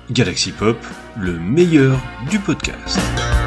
Galaxy Pop, le meilleur du podcast.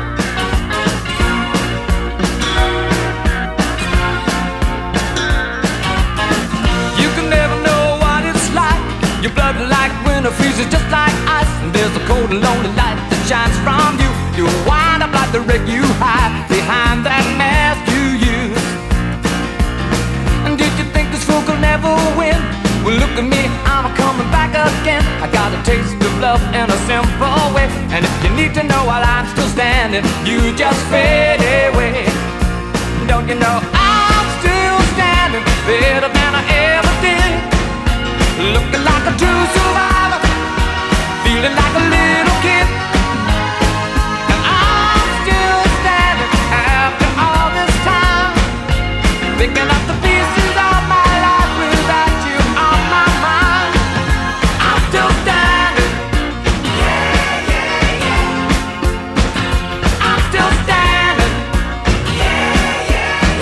You can never know what it's like. Your blood like winter freezes just like ice. And there's a cold and lonely light that shines from you. You wind up like the wreck you hide behind that mask you use. And did you think this fool could never win? Well, look at me, I'm coming back again. I got a taste of love in a simple way. And if you need to know while I'm still standing, you just fade away. Don't you know I'm still standing better than I ever did? Looking like a true survivor, feeling like a little kid. And I'm still standing after all this time, picking up the pieces of my life without you on my mind. I'm still standing. Yeah, yeah, yeah. I'm still standing. Yeah, yeah,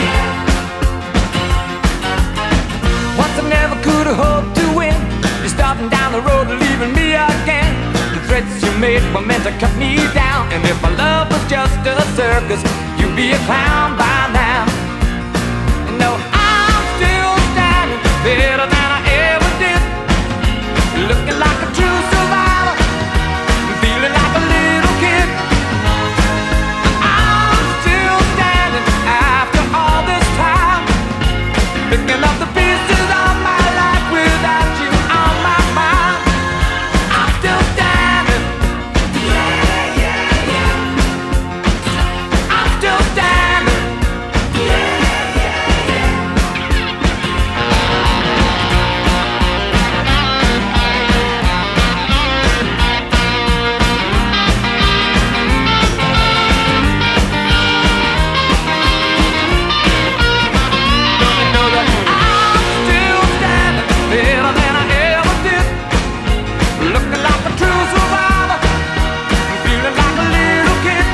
yeah. Once I never could have hoped to win. You're starting down the road and leaving me again. The threats you made were meant to cut me down. And if my love was just a circus, you'd be a clown by now. No, I'm still standing better than I ever did. Looking like a true survivor, feeling like a little kid. I'm still standing after all this time, picking up the pieces of my life without you on my mind. I'm still standing. Yeah, yeah, yeah. I'm still standing. Yeah, yeah, yeah. Don't you know that I'm still standing better than I ever did? Looking like a true survivor, feeling like a little kid.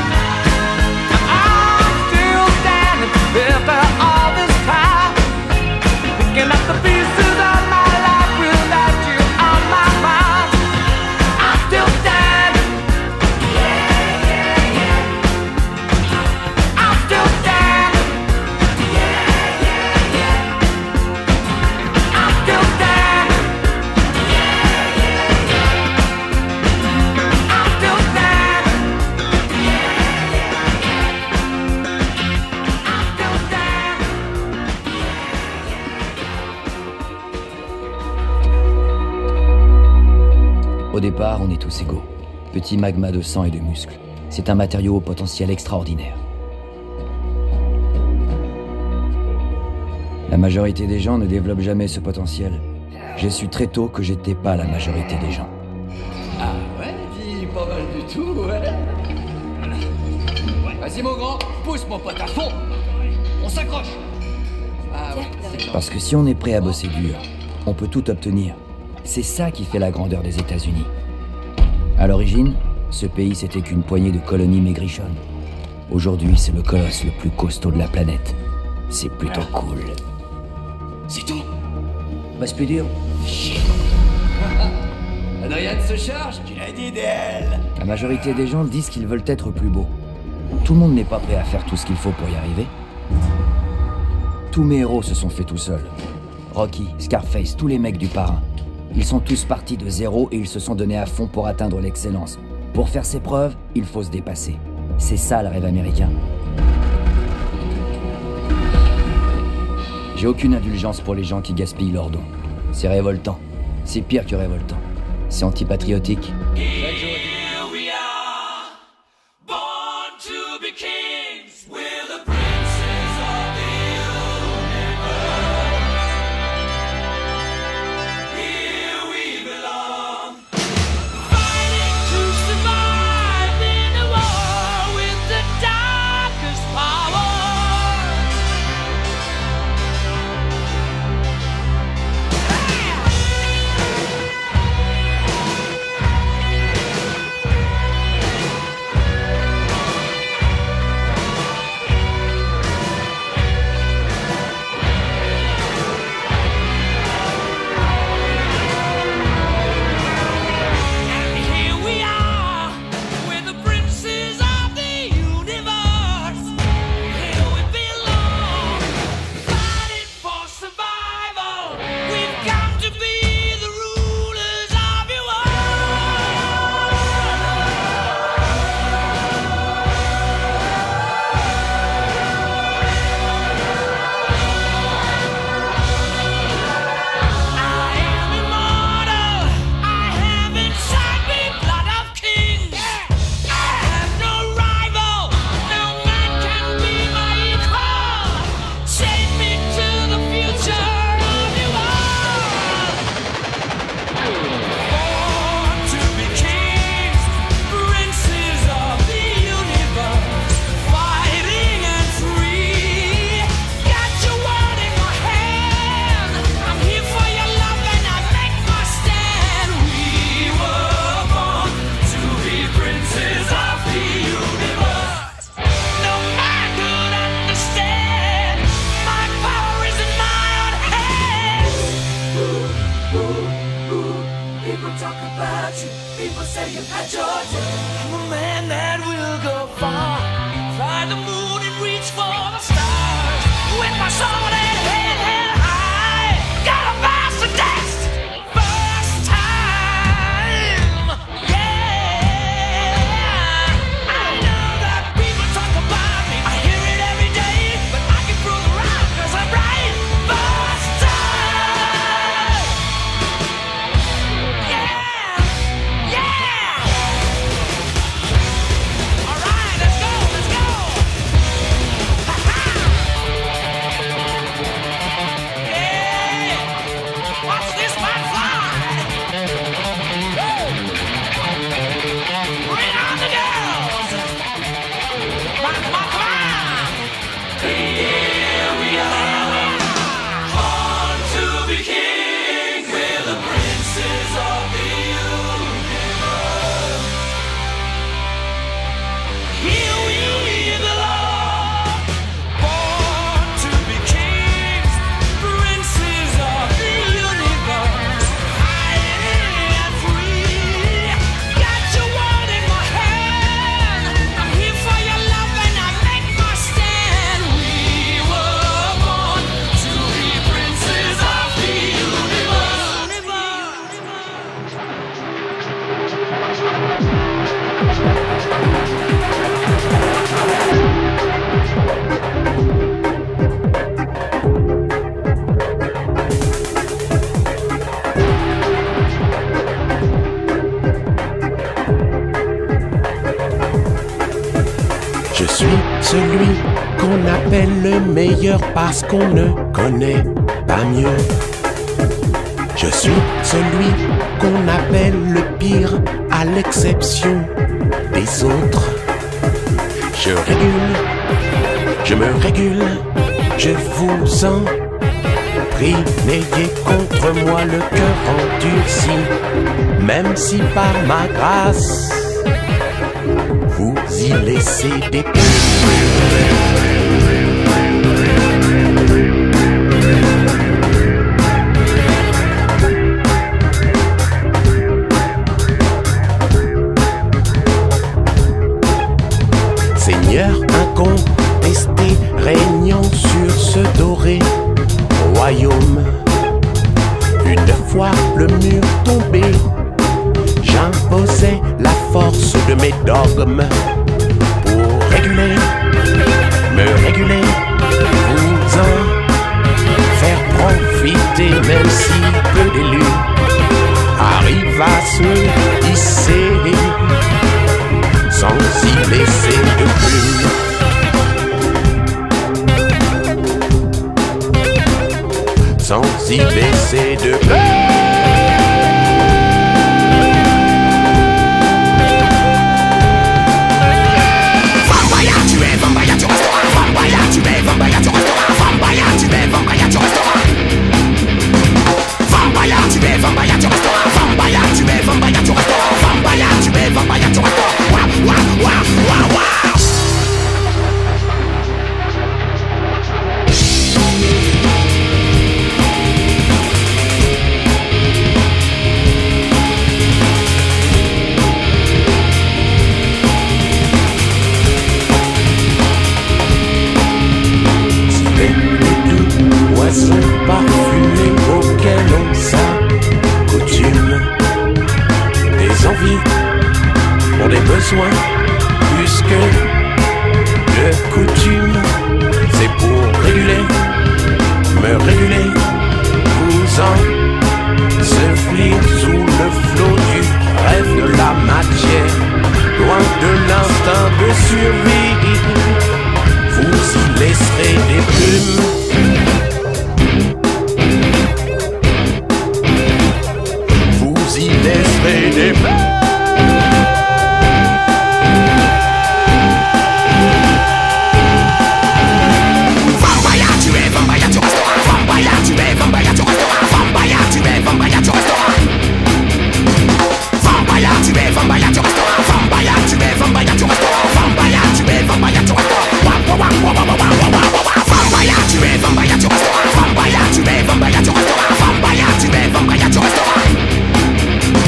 I'm still standing after all this time, picking up the pieces of my life without you on my mind. I'm still standing. Yeah, yeah, yeah. I'm still standing. Yeah, yeah, yeah. I'm still standing. Yeah, yeah, yeah. I'm still standing. Yeah, yeah, yeah. I'm still standing. Au départ, on est tous égaux. Petit magma de sang et de muscles. C'est un matériau au potentiel extraordinaire. La majorité des gens ne développent jamais ce potentiel. J'ai su très tôt que j'étais pas la majorité des gens. Ah ouais, dis pas mal du tout, ouais. Vas-y mon grand, pousse mon pote à fond. On s'accroche. Ah ouais, c'est Parce que si on est prêt à bosser dur, on peut tout obtenir. C'est ça qui fait la grandeur des États-Unis. À l'origine, ce pays c'était qu'une poignée de colonies maigrichonnes. Aujourd'hui, c'est le colosse le plus costaud de la planète. C'est plutôt cool. C'est tout. Bah, c'est plus dur. Adrien se charge, tu l'as dit d'elle. La majorité des gens disent qu'ils veulent être plus beaux. Tout le monde n'est pas prêt à faire tout ce qu'il faut pour y arriver. Tous mes héros se sont faits tout seuls. Rocky, Scarface, tous les mecs du parrain. Ils sont tous partis de zéro et ils se sont donnés à fond pour atteindre l'excellence. Pour faire ses preuves, il faut se dépasser. C'est ça le rêve américain. J'ai aucune indulgence pour les gens qui gaspillent leurs dons. C'est révoltant. C'est pire que révoltant. C'est antipatriotique. Here we are, born to be kings. We're the princes of the universe. Here we belong, fighting to survive in a war with the darkest power. People talk about you, people say you've had your day. I'm a man that will go far, fly the moon and reach for the stars. With my sword and head held high, got a pass to death. First time, yeah. I know that people talk about me, I hear it every day, but I can prove it wrong 'cause I'm right. First time, yeah. Je suis celui qu'on appelle le meilleur parce qu'on ne connaît pas mieux. Je suis celui qu'on appelle le pire à l'exception des autres. Je régule, je me régule, je vous en prie, n'ayez contre moi le cœur endurci, même si par ma grâce vous y laissez des Seigneur incontesté, régnant sur ce doré royaume. Une fois le mur tombé, j'imposais la force de mes dogmes pour réguler, me réguler, vous en faire profiter, même si peu d'élus arrivent à se hisser sans y laisser de plume. Sans y laisser de plume. Parfumés auxquels on s'accoutume, des envies pour des besoins plus que de coutume. C'est pour réguler, me réguler, vous en souffrir sous le flot du rêve de la matière, loin de l'instinct de survie. Vous y laisserez des plumes. Laisserai des Vampire, tu es vampire, tu resteras. Vampire, tu es vampire, tu resteras. Vampire, tu es vampire, tu resteras. Vampire, tu es vampire, tu resteras. Vampire, tu es vampire, tu resteras. Vampire, tu es vampire, tu resteras. Vampire, tu es vampire, tu resteras. Vampire, tu es vampire, tu resteras. Vampire, tu es vampire, tu resteras.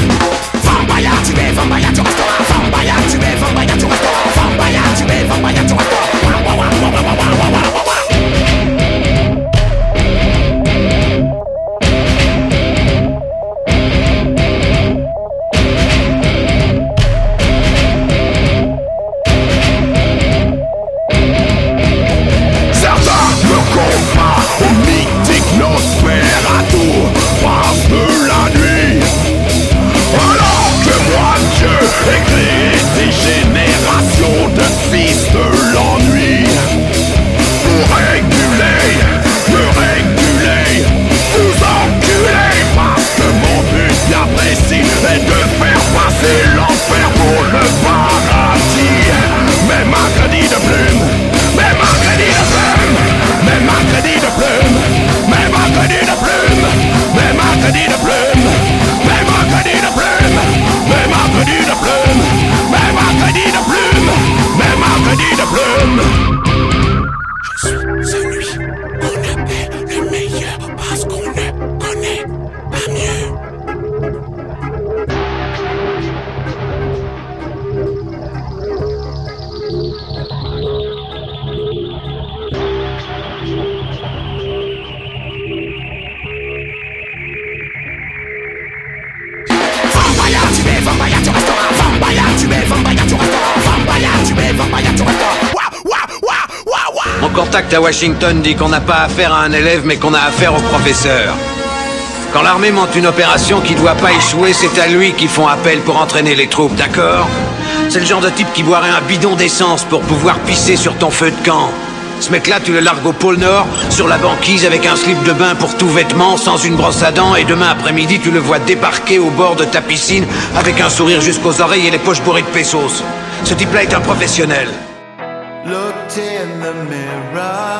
vampire du restaurant, vampire tu es vampire du restaurant, vampire tu es vampire du restaurant. Mon contact à Washington dit qu'on n'a pas affaire à un élève mais qu'on a affaire au professeur. Quand l'armée monte une opération qui doit pas échouer, c'est à lui qu'ils font appel pour entraîner les troupes, d'accord? C'est le genre de type qui boirait un bidon d'essence pour pouvoir pisser sur ton feu de camp. Ce mec-là, tu le largues au pôle Nord, sur la banquise avec un slip de bain pour tout vêtement, sans une brosse à dents, et demain après-midi, tu le vois débarquer au bord de ta piscine avec un sourire jusqu'aux oreilles et les poches bourrées de pesos. Ce type-là est un professionnel. Looked in the mirror,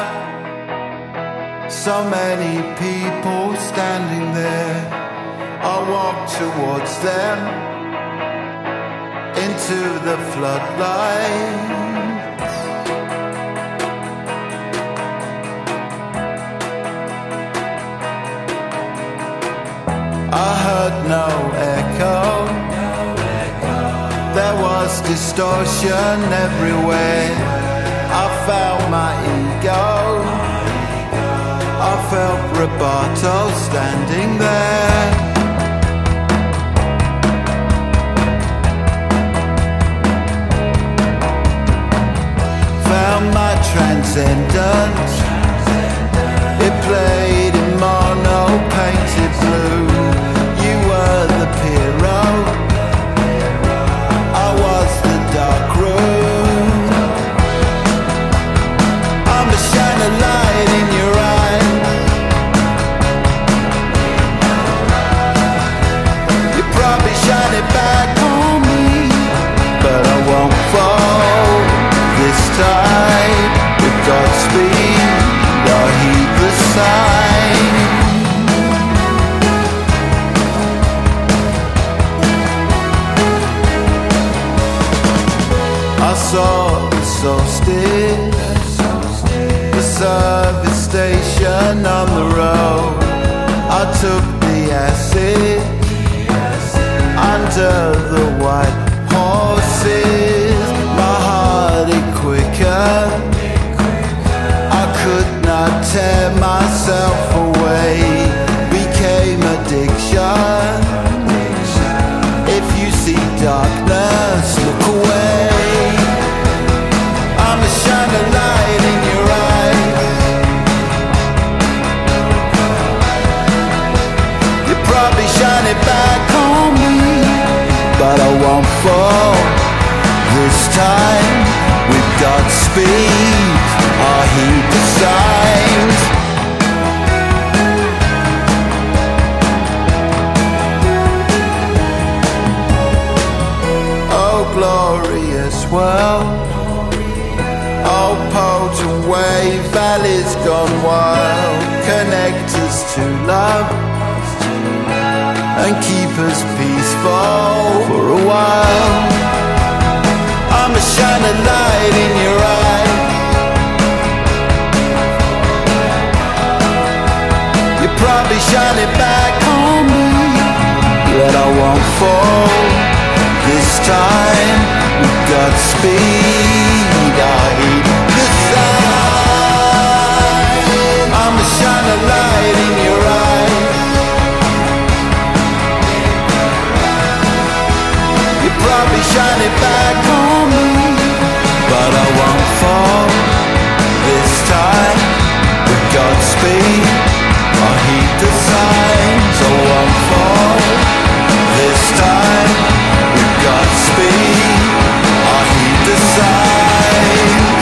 so many people standing there. I walked towards them, into the floodlight. I heard no echo, there was distortion everywhere. I felt my ego, I felt Roboto standing there. Found my transcendence, it played in mono painted blue. You were the hero, I was the dark room. I'm the shining light in your eye. You probably shine it back on me, but I won't fall this time. With Godspeed, I'll heed the sign. I saw the solstice, the service station on the road. I took the acid under the white horses. My heart it quicker, I could not tear myself away. Became addiction. If you see darkness, look away. I'm a shining light in your eyes. You probably shine it back on me, but I won't fall this time. With Godspeed, I'll heed the signs. Oh, glorious world. Oh, potent wave, valleys gone wild. Connect us to love and keep us peaceful for a while. I'm a shining light in your eye. You probably shine it back on me, but I won't fall this time. With Godspeed, I heed the sign. I'm a shining light in your eye. You probably shine it back on me, but I won't fall this time. With Godspeed, I heed the signs. I won't fall this time. With Godspeed, I heed the signs.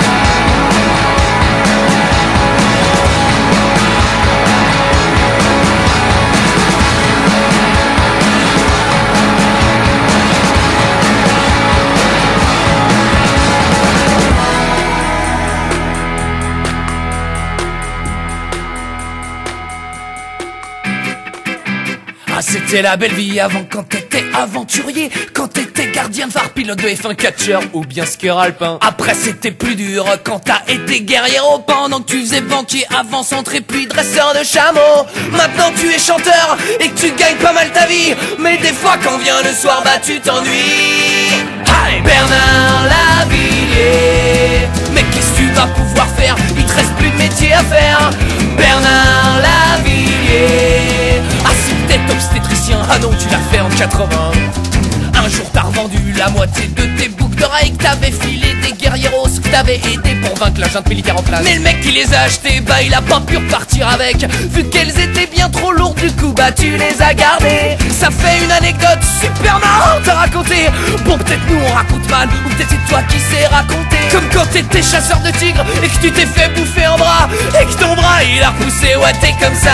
Ah, c'était la belle vie avant, quand t'étais aventurier, quand t'étais gardien de phare, pilote de F1, catcheur ou bien skieur alpin. Après c'était plus dur quand t'as été guerriero, pendant que tu faisais banquier, avant centré puis dresseur de chameau. Maintenant tu es chanteur et que tu gagnes pas mal ta vie, mais des fois quand vient le soir, bah tu t'ennuies. Allez, Bernard Lavillier, mais qu'est-ce que tu vas pouvoir faire? Il te reste plus de métier à faire. Bernard Lavillier, ah si t'es obstétricien, ah non tu l'as fait en 80. un jour t'as revendu la moitié de tes boucles d'oreilles, que t'avais filé des guerrieros, que t'avais aidé pour vaincre la junte militaire en place. Mais le mec qui les a achetés, bah il a pas pu repartir avec, vu qu'elles étaient bien trop lourdes, du coup bah tu les as gardées. Ça fait une anecdote super marrante à raconter. Bon, peut-être nous on raconte mal, ou peut-être c'est toi qui sais raconter. Comme quand t'étais chasseur de tigres et que tu t'es fait bouffer en bras, et que ton bras il a repoussé, ouais t'es comme ça.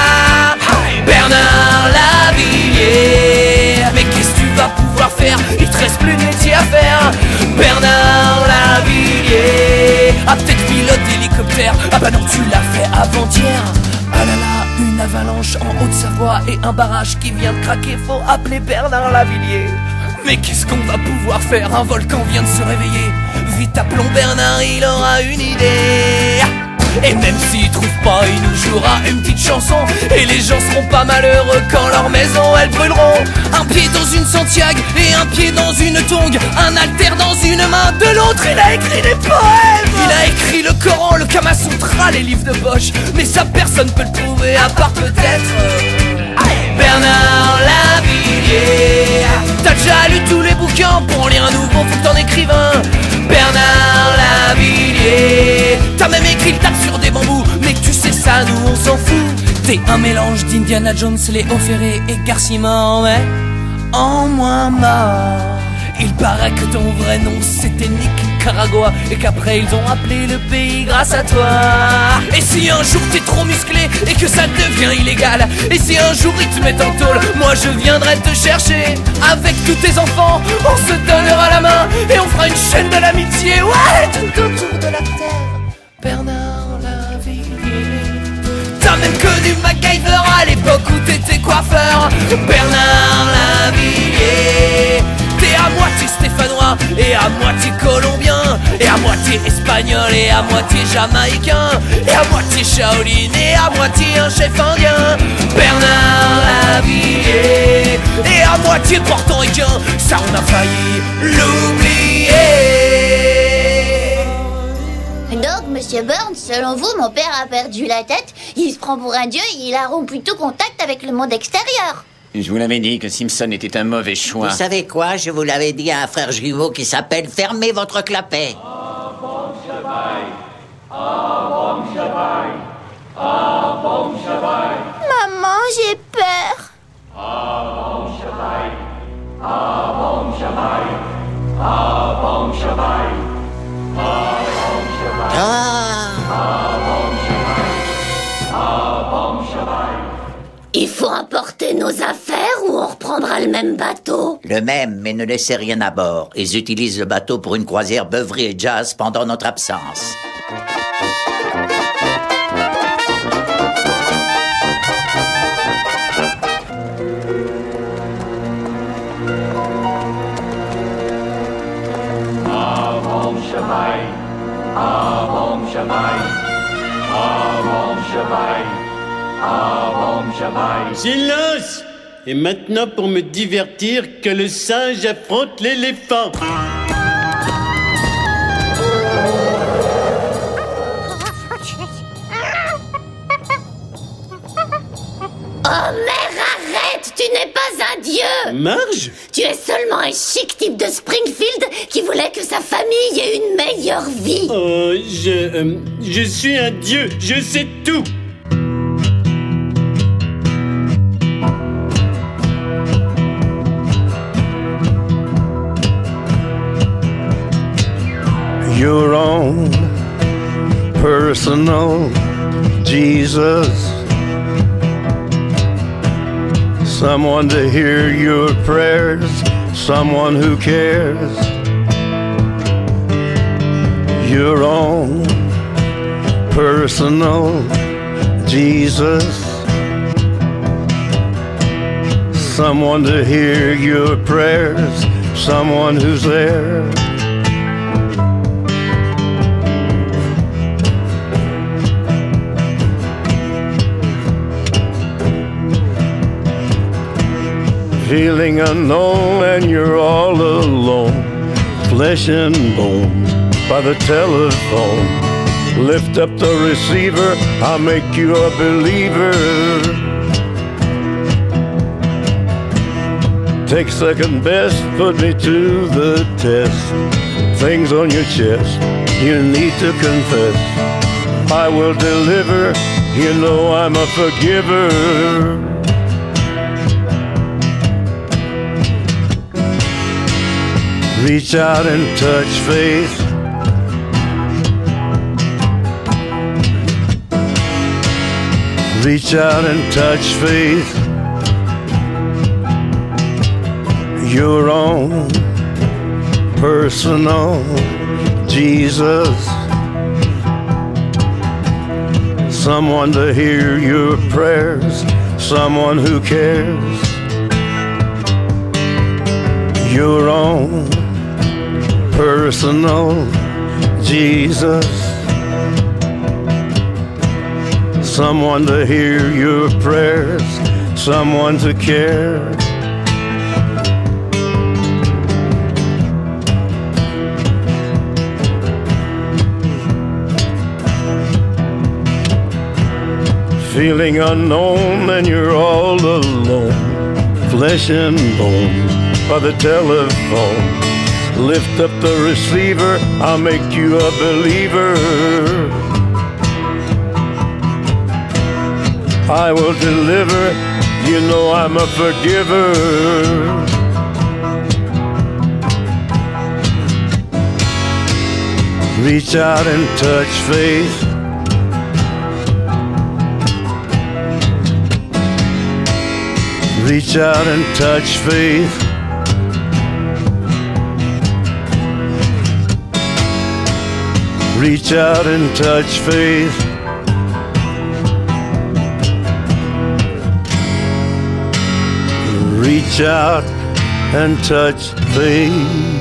Bernard Lavilliers, mais qu'est-ce que tu vas pouvoir faire? Il te reste plus de métier à faire. Bernard Lavilliers, ah peut-être pilote d'hélicoptère, ah bah non tu l'as fait avant-hier. Ah là là, une avalanche en Haute-Savoie et un barrage qui vient de craquer, faut appeler Bernard Lavilliers. Mais qu'est-ce qu'on va pouvoir faire? Un volcan vient de se réveiller. Vite appelons Bernard, il aura une idée. Et même s'il trouve pas, il nous jouera une petite chanson. Et les gens seront pas malheureux quand leur maison elles brûleront. Un pied dans une Santiago et un pied dans une tongue, un haltère dans une main, de l'autre il a écrit des poèmes. Il a écrit le Coran, le Kama Sutra, les livres de poche. Mais ça personne peut le trouver à part peut-être Bernard Lavilliers. T'as déjà lu tous les bouquins, pour en lire un nouveau faut que t'en écrives un. Bernard Lavilliers, t'as même écrit le tape sur des bambous, mais que tu sais ça, nous on s'en fout. T'es un mélange d'Indiana Jones, Léo Ferré et Garcimore, mais en moins mort. Il paraît que ton vrai nom c'était Nicaragua, et qu'après ils ont appelé le pays grâce à toi. Et si un jour t'es trop musclé et que ça devient illégal, et si un jour ils te mettent en tôle, moi je viendrai te chercher. Avec tous tes enfants, on se donnera la main et on fera une chaîne de l'amitié, ouais, tout autour de la terre. Bernard Lavilliers, t'as même connu MacGyver à l'époque où t'étais coiffeur. Bernard Lavilliers, t'es à moitié stéphanois et à moitié colombien, et à moitié espagnol et à moitié jamaïcain, et à moitié Shaolin et à moitié un chef indien. Bernard Lavilliers, et à moitié portoricain, ça on a failli l'oublier. Donc, monsieur Burns, selon vous, mon père a perdu la tête, il se prend pour un dieu et il a rompu tout contact avec le monde extérieur. Je vous l'avais dit que Simpson était un mauvais choix. Vous savez quoi? Je vous l'avais dit à un frère jumeau qui s'appelle Fermez votre clapet. Maman, j'ai peur. Il faut emporter nos affaires ou on reprendra le même bateau? Le même, mais ne laissez rien à bord. Ils utilisent le bateau pour une croisière beuverie et jazz pendant notre absence. Silence! Et maintenant, pour me divertir, que le singe affronte l'éléphant. Oh mère, arrête! Tu n'es pas un dieu! Marge? Tu es seulement un chic type de Springfield qui voulait que sa famille ait une meilleure vie. Oh, je suis un dieu, je sais tout. Your own personal Jesus, someone to hear your prayers, someone who cares. Your own personal Jesus, someone to hear your prayers, someone who's there. Feeling unknown and you're all alone, flesh and bone by the telephone. Lift up the receiver, I'll make you a believer. Take second best, put me to the test. Things on your chest, you need to confess. I will deliver, you know I'm a forgiver. Reach out and touch faith. Reach out and touch faith. Your own personal Jesus. Someone to hear your prayers, someone who cares. Your own personal Jesus. Someone to hear your prayers, someone to care. Feeling unknown and you're all alone, flesh and bone by the telephone. Lift up the receiver, I'll make you a believer. I will deliver, you know I'm a forgiver. Reach out and touch faith. Reach out and touch faith. Reach out and touch faith. Reach out and touch faith.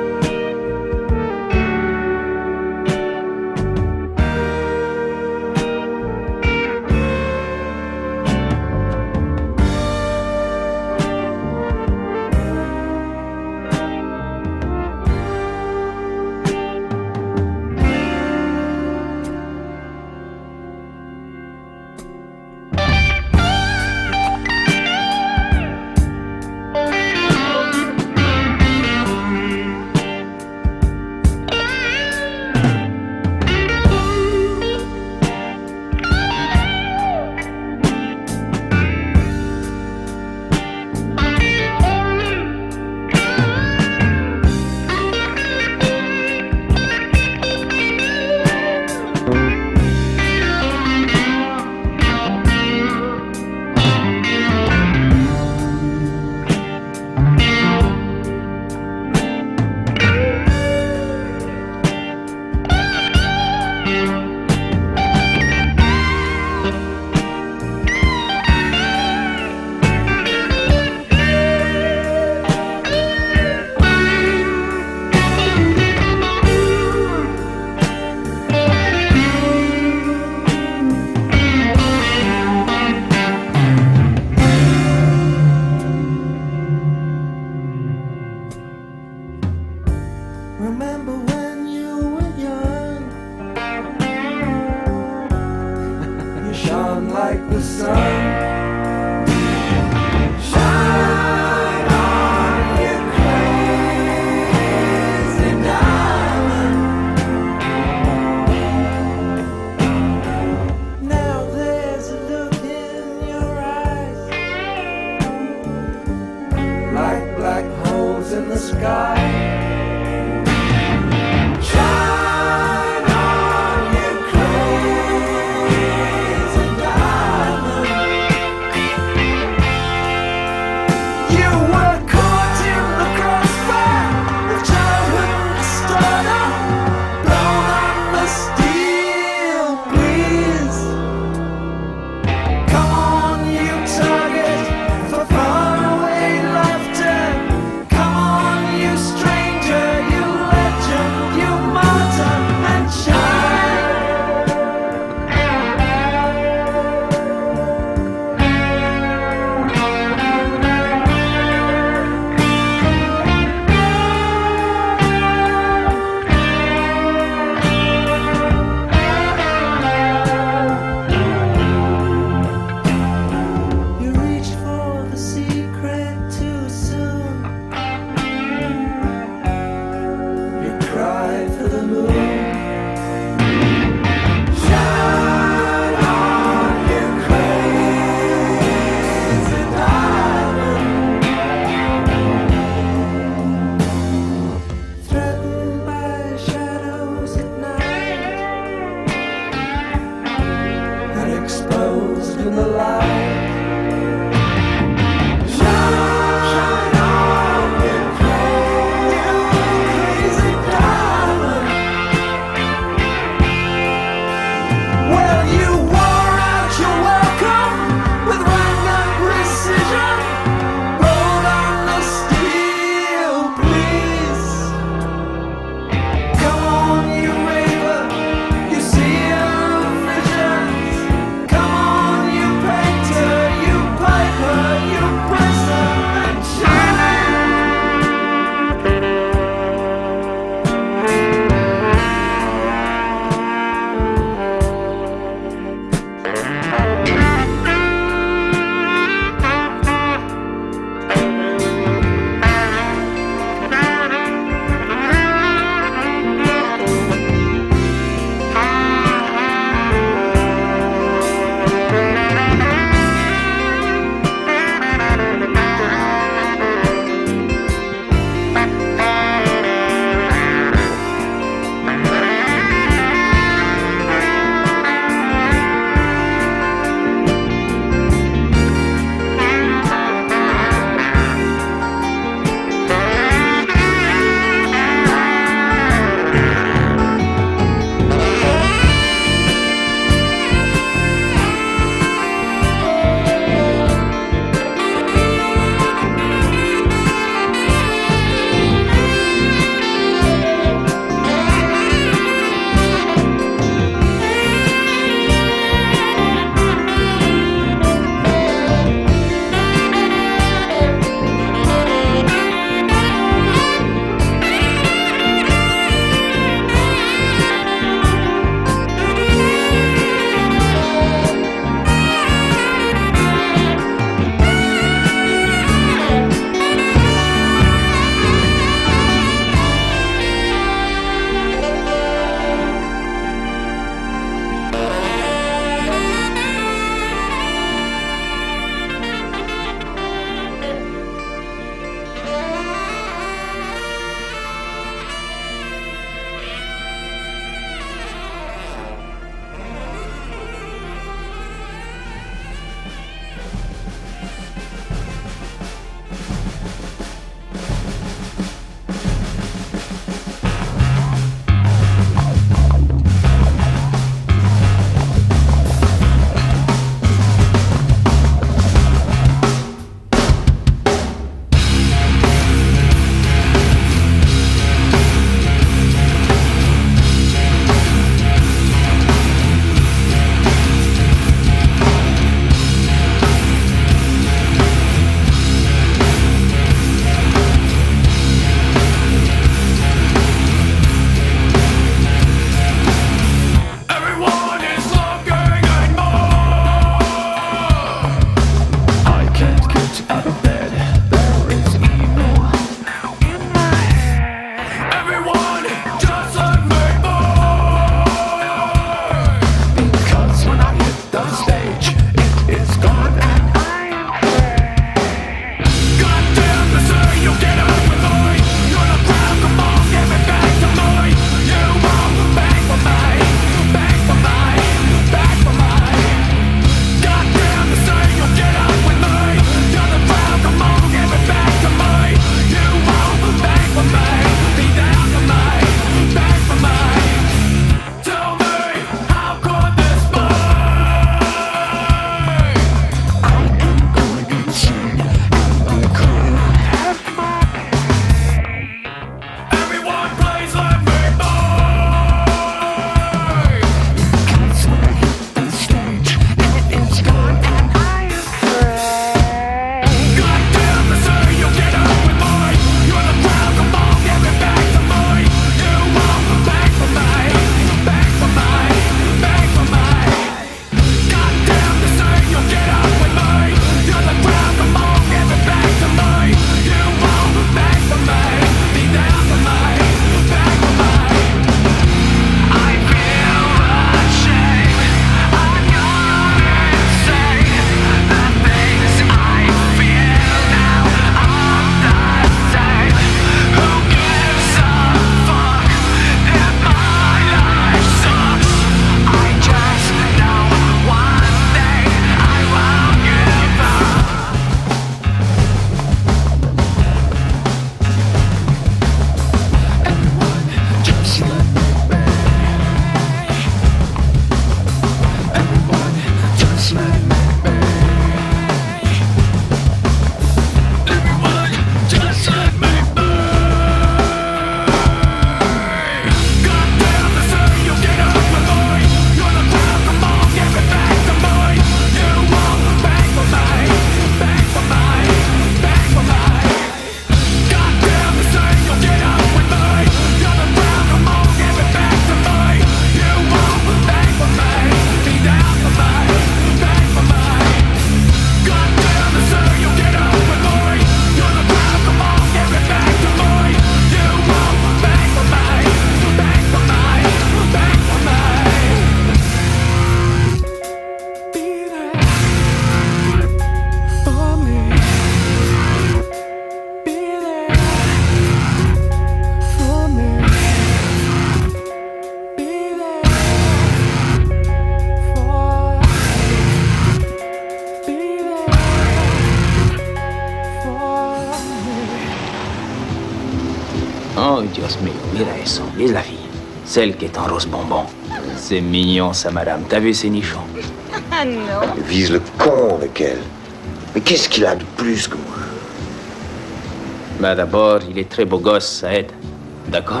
Dios mío, mira eso. Es la fille. Celle qui est en rose bonbon. C'est mignon, ça, madame. T'as vu ces nichons? Ah non. Il vise le con avec elle. Mais qu'est-ce qu'il a de plus que moi? Bah d'abord, il est très beau gosse, ça aide. D'accord?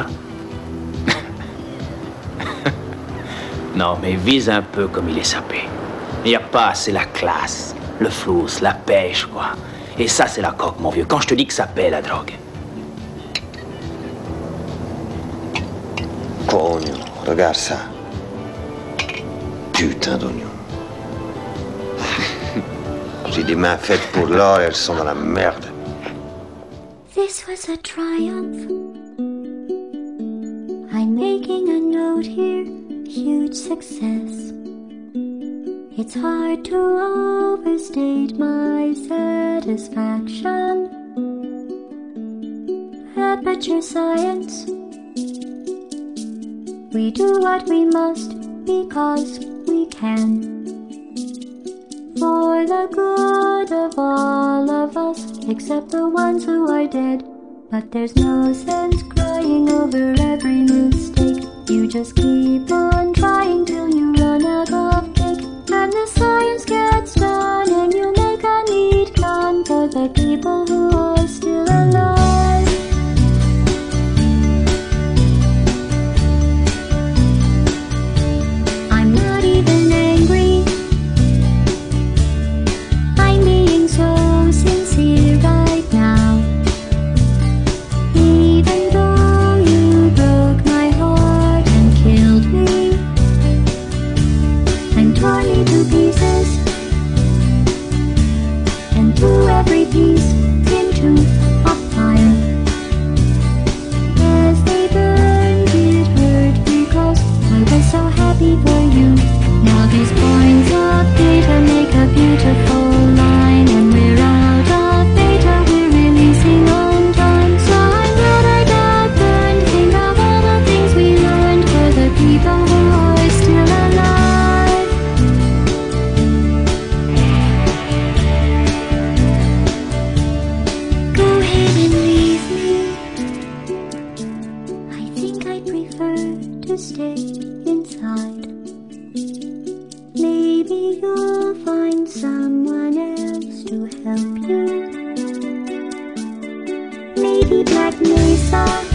Non, mais vise un peu comme il est sapé. Il n'y a pas, c'est la classe, le flouze, la pêche, quoi. Et ça, c'est la coque, mon vieux. Quand je te dis que ça paie, la drogue. Cogno, regarde ça. Putain d'oignon. J'ai des mains faites pour l'or et elles sont dans la merde. This was a triumph. I'm making a note here, huge success. It's hard to overstate my satisfaction. Aperture science. We do what we must because we can. For the good of all of us, except the ones who are dead. But there's no sense crying over every mistake. You just keep on trying till you run out of cake. And the science gets done and you make a neat gun for the people who are still alive. I'm not even angry. I'm being so sincere right now. Even though you broke my heart and killed me and tore me to pieces and threw every piece into a fire. As they burned it hurt because I was so happy for you. Now these points of data make a beautiful line, and we're out of data, we're releasing on time. So I'm glad I got burned. Think of all the things we learned for the people who are still alive. Go ahead and leave me. I think I'd prefer to stay inside. Maybe you'll find someone else to help you. Maybe Black Mesa.